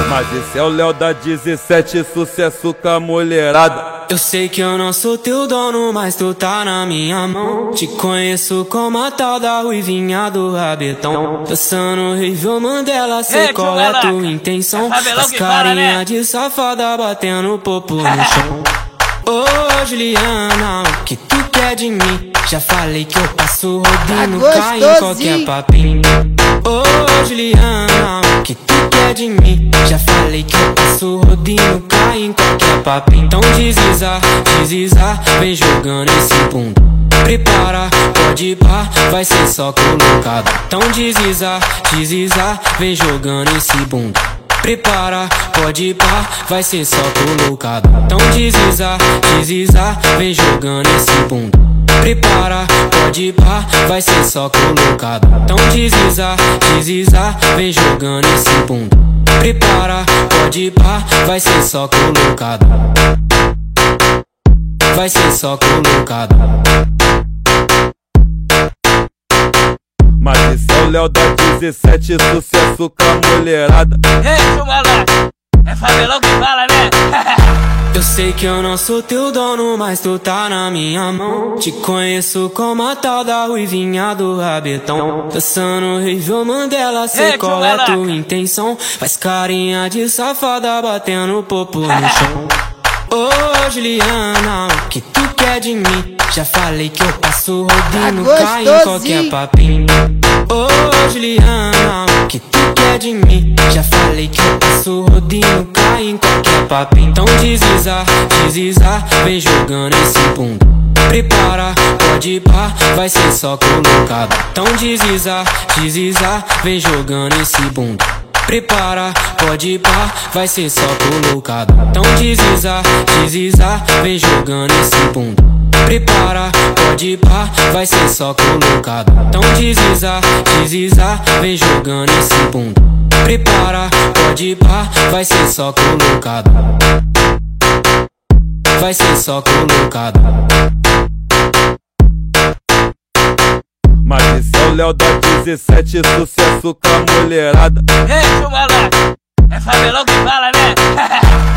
Mas esse é o Léo da 17, sucesso com a mulherada. Eu sei que eu não sou teu dono, mas tu tá na minha mão. Te conheço como a tal da ruivinha do rabetão. Dançando Rivel Mandela, sei qual é tua intenção. As carinha de safada batendo popo no chão. Ô Juliana, o que tu quer de mim? Já falei que eu passo rodinho, cai em qualquer papinho. Ô Juliana, o que tu quer de mim? Já falei que eu passo rodinho, cai em qualquer papinho. Então desliza, desliza, vem jogando esse bunda. Prepara, pode ir pá, vai ser só colocado. Então desliza, desliza, vem jogando esse bunda. Prepara, pode ir pá, vai ser só colocado. Então desliza, desliza, vem jogando esse bunda. Prepara, pode ir pá, vai ser só colocado. Então desliza, desliza, vem jogando esse bunda. Prepara, pode ir pá, vai ser só colocado. Vai ser só colocado. Mas esse é o Léo da 17, sucesso com a mulherada. Ei, chumalá, é favelão que fala, né? Eu sei que eu não sou teu dono, mas tu tá na minha mão. Te conheço como a tal da ruivinha do rabetão. Dançando Rivel Mandela, sei qual é tua intenção. Faz carinha de safada batendo popo no chão. Ô Juliana, o que tu quer de mim? Já falei que eu passo rodinho, cai em qualquer papinho. Ô Juliana, o que tu quer de mim? Já falei que eu passo rodinho, cai em qualquer papinho. Então desliza, desliza, vem jogando esse bunda. Prepara, pode ir pá, vai ser só colocado. Então desliza, desliza, vem jogando esse bunda. Prepara, pode ir pá, vai ser só colocado. Então desliza, desliza, vem jogando esse bunda. Prepara, pode ir pá, vai ser só colocado. Então desliza, desliza, vem jogando esse bunda. Prepara, pode ir pá, vai ser só colocado. Vai ser só colocado. Mas esse é o Léo da 17, sucesso com a mulherada. Ei, chumalá, é favelão que fala, né?